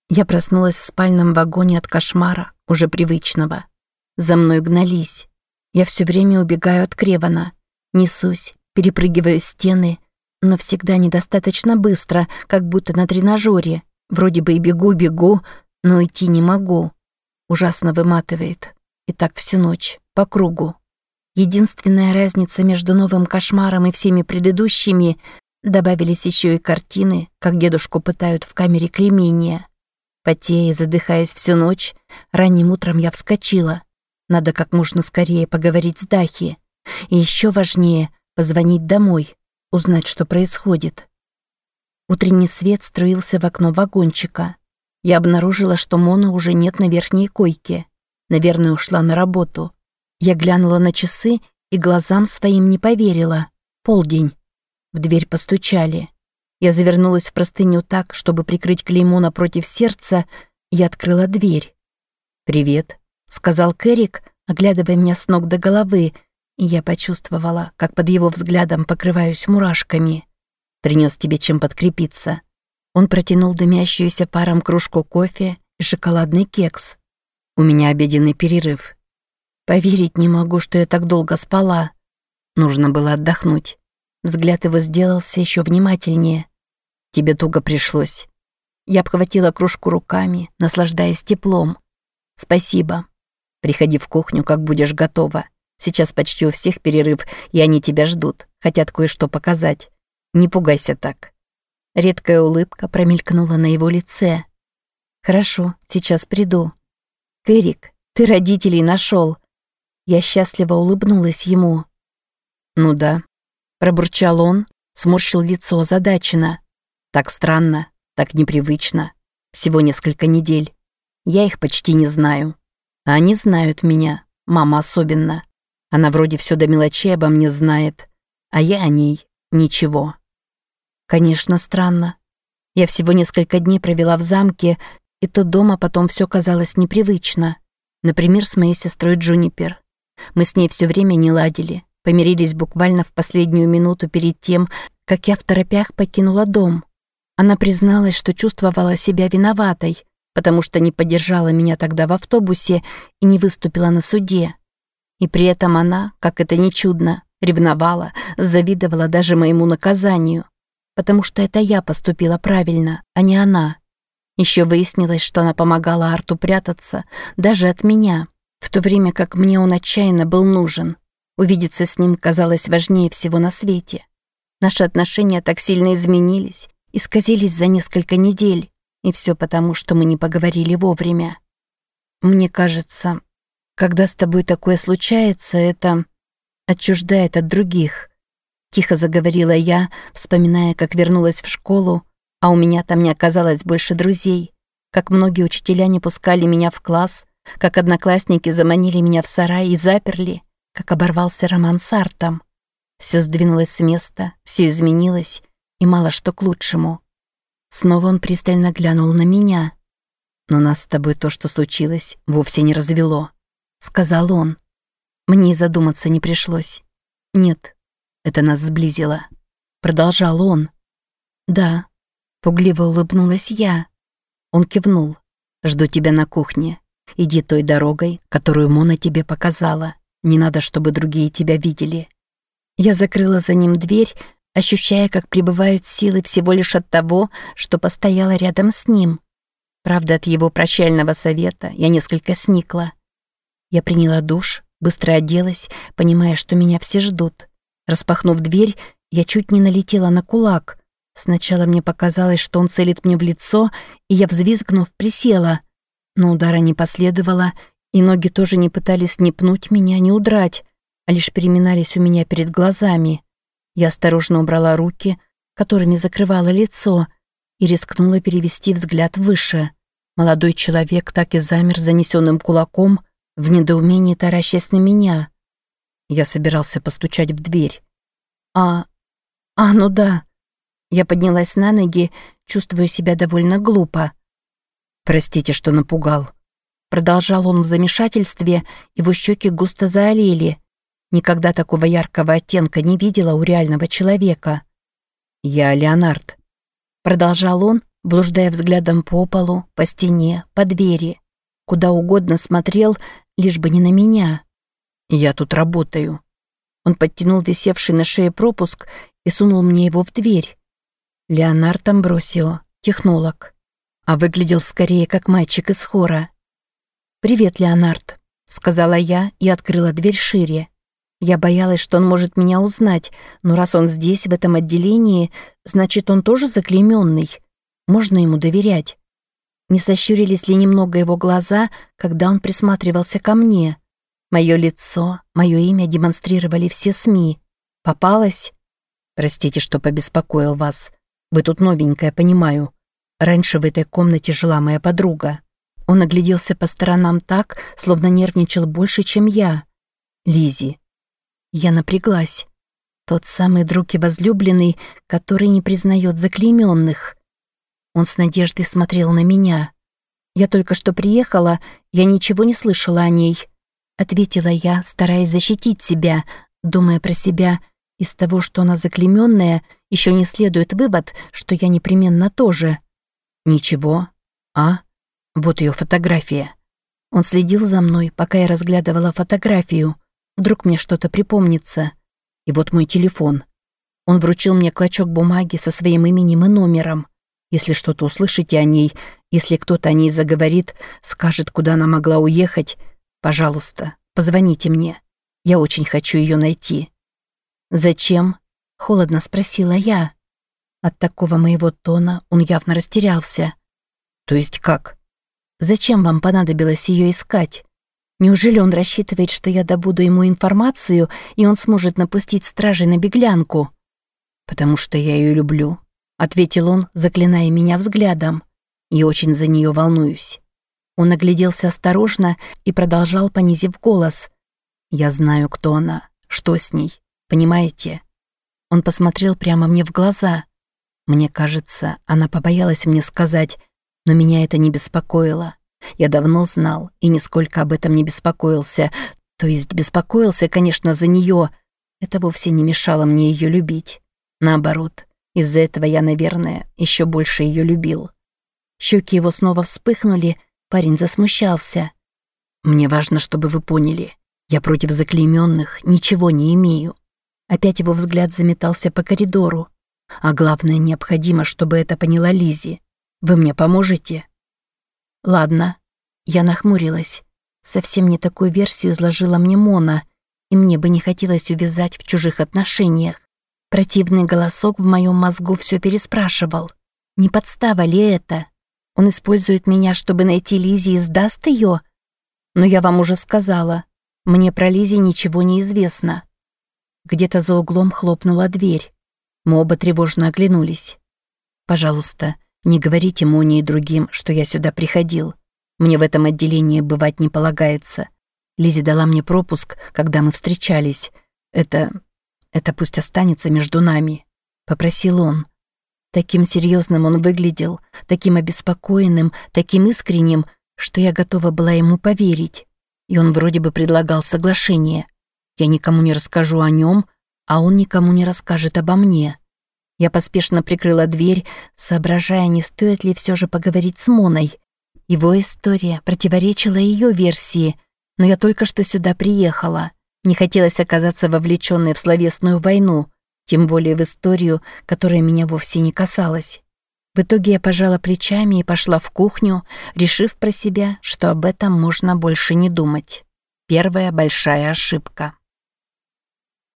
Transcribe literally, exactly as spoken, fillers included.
Я проснулась в спальном вагоне от кошмара, уже привычного. За мной гнались. Я все время убегаю от Кревана. Несусь, перепрыгиваю стены, но всегда недостаточно быстро, как будто на тренажере. Вроде бы и бегу-бегу, но идти не могу. Ужасно выматывает. И так всю ночь, по кругу. Единственная разница между новым кошмаром и всеми предыдущими — добавились еще и картины, как дедушку пытают в камере кремения. Потея и задыхаясь всю ночь, ранним утром я вскочила. Надо как можно скорее поговорить с Дахи. И еще важнее — позвонить домой, узнать, что происходит. Утренний свет струился в окно вагончика. Я обнаружила, что Мона уже нет на верхней койке. Наверное, ушла на работу. Я глянула на часы и глазам своим не поверила. Полдень. В дверь постучали. Я завернулась в простыню так, чтобы прикрыть клеймо напротив сердца, и открыла дверь. «Привет», — сказал Кэрик, оглядывая меня с ног до головы, и я почувствовала, как под его взглядом покрываюсь мурашками. «Принес тебе чем подкрепиться». Он протянул дымящуюся паром кружку кофе и шоколадный кекс. «У меня обеденный перерыв». Поверить не могу, что я так долго спала. Нужно было отдохнуть. Взгляд его сделался еще внимательнее. «Тебе туго пришлось». Я обхватила кружку руками, наслаждаясь теплом. «Спасибо. Приходи в кухню, как будешь готова. Сейчас почти у всех перерыв, и они тебя ждут, хотят кое-что показать. Не пугайся так». Редкая улыбка промелькнула на его лице. «Хорошо, сейчас приду». «Кэрик, ты родителей нашел». Я счастливо улыбнулась ему. «Ну да». Пробурчал он, сморщил лицо озадаченно. «Так странно, так непривычно. Всего несколько недель. Я их почти не знаю. А они знают меня, мама особенно. Она вроде все до мелочей обо мне знает, а я о ней ничего». Конечно, странно. Я всего несколько дней провела в замке, и то дома потом все казалось непривычно. Например, с моей сестрой Джунипер. Мы с ней все время не ладили. Помирились буквально в последнюю минуту перед тем, как я в торопях покинула дом. Она призналась, что чувствовала себя виноватой, потому что не поддержала меня тогда в автобусе и не выступила на суде. И при этом она, как это ни чудно, ревновала, завидовала даже моему наказанию, потому что это я поступила правильно, а не она. Еще выяснилось, что она помогала Арту прятаться даже от меня, в то время как мне он отчаянно был нужен. Увидеться с ним казалось важнее всего на свете. Наши отношения так сильно изменились, исказились за несколько недель, и все потому, что мы не поговорили вовремя. Мне кажется, когда с тобой такое случается, это отчуждает от других. Тихо заговорила я, вспоминая, как вернулась в школу, а у меня там не оказалось больше друзей, как многие учителя не пускали меня в класс, как одноклассники заманили меня в сарай и заперли, как оборвался роман с Артом. Все сдвинулось с места, все изменилось, и мало что к лучшему. Снова он пристально глянул на меня. «Но нас с тобой то, что случилось, вовсе не развело», — сказал он. Мне задуматься не пришлось. «Нет, это нас сблизило», — продолжал он. «Да», — пугливо улыбнулась я. Он кивнул. «Жду тебя на кухне. Иди той дорогой, которую Мона тебе показала. Не надо, чтобы другие тебя видели». Я закрыла за ним дверь, ощущая, как прибывают силы всего лишь от того, что постояла рядом с ним. Правда, от его прощального совета я несколько сникла. Я приняла душ, быстро оделась, понимая, что меня все ждут. Распахнув дверь, я чуть не налетела на кулак. Сначала мне показалось, что он целит мне в лицо, и я, взвизгнув, присела. Но удара не последовало, и ноги тоже не пытались ни пнуть меня, ни удрать, а лишь переминались у меня перед глазами. Я осторожно убрала руки, которыми закрывала лицо, и рискнула перевести взгляд выше. Молодой человек так и замер с занесенным кулаком, в недоумении таращась на меня. Я собирался постучать в дверь. «А... а, ну да». Я поднялась на ноги, чувствуя себя довольно глупо. «Простите, что напугал». Продолжал он в замешательстве, его щеки густо заолели. Никогда такого яркого оттенка не видела у реального человека. «Я Леонард», — продолжал он, блуждая взглядом по полу, по стене, по двери. Куда угодно смотрел, лишь бы не на меня. «Я тут работаю». Он подтянул висевший на шее пропуск и сунул мне его в дверь. Леонард Амбросио, технолог. А выглядел скорее как мальчик из хора. «Привет, Леонард», — сказала я и открыла дверь шире. Я боялась, что он может меня узнать, но раз он здесь, в этом отделении, значит, он тоже заклейменный. Можно ему доверять. Не сощурились ли немного его глаза, когда он присматривался ко мне? Мое лицо, мое имя демонстрировали все СМИ. Попалась? Простите, что побеспокоил вас. Вы тут новенькая, понимаю. Раньше в этой комнате жила моя подруга. Он огляделся по сторонам так, словно нервничал больше, чем я. Лизи. Я напряглась. Тот самый друг и возлюбленный, который не признает заклейменных. Он с надеждой смотрел на меня. «Я только что приехала, я ничего не слышала о ней», — ответила я, стараясь защитить себя, думая про себя. Из того, что она заклейменная, еще не следует вывод, что я непременно тоже. «Ничего? А? Вот ее фотография». Он следил за мной, пока я разглядывала фотографию. Вдруг мне что-то припомнится. И вот мой телефон. Он вручил мне клочок бумаги со своим именем и номером. Если что-то услышите о ней, если кто-то о ней заговорит, скажет, куда она могла уехать, пожалуйста, позвоните мне. Я очень хочу ее найти». «Зачем?» — холодно спросила я. От такого моего тона он явно растерялся. «То есть как? Зачем вам понадобилось ее искать? Неужели он рассчитывает, что я добуду ему информацию, и он сможет напустить стражей на беглянку?» «Потому что я ее люблю», — ответил он, заклиная меня взглядом. «И очень за нее волнуюсь». Он огляделся осторожно и продолжал, понизив голос. «Я знаю, кто она, что с ней, понимаете?» Он посмотрел прямо мне в глаза. Мне кажется, она побоялась мне сказать, но меня это не беспокоило. Я давно знал и нисколько об этом не беспокоился. То есть беспокоился, конечно, за нее. Это вовсе не мешало мне ее любить. Наоборот, из-за этого я, наверное, еще больше ее любил. Щеки его снова вспыхнули, парень засмущался. «Мне важно, чтобы вы поняли, я против заклейменных ничего не имею». Опять его взгляд заметался по коридору. «А главное, необходимо, чтобы это поняла Лизи. Вы мне поможете?» «Ладно». Я нахмурилась. Совсем не такую версию изложила мне Мона, и мне бы не хотелось увязать в чужих отношениях. Противный голосок в моем мозгу все переспрашивал. Не подстава ли это? Он использует меня, чтобы найти Лизи и сдаст ее? Но я вам уже сказала, мне про Лизи ничего не известно. Где-то за углом хлопнула дверь. Мы оба тревожно оглянулись. «Пожалуйста, не говорите Моне и другим, что я сюда приходил. Мне в этом отделении бывать не полагается. Лизи дала мне пропуск, когда мы встречались. Это... это пусть останется между нами», — попросил он. Таким серьезным он выглядел, таким обеспокоенным, таким искренним, что я готова была ему поверить. И он вроде бы предлагал соглашение. Я никому не расскажу о нем, а он никому не расскажет обо мне. Я поспешно прикрыла дверь, соображая, не стоит ли все же поговорить с Моной. Его история противоречила ее версии, но я только что сюда приехала. Не хотелось оказаться вовлеченной в словесную войну, тем более в историю, которая меня вовсе не касалась. В итоге я пожала плечами и пошла в кухню, решив про себя, что об этом можно больше не думать. Первая большая ошибка.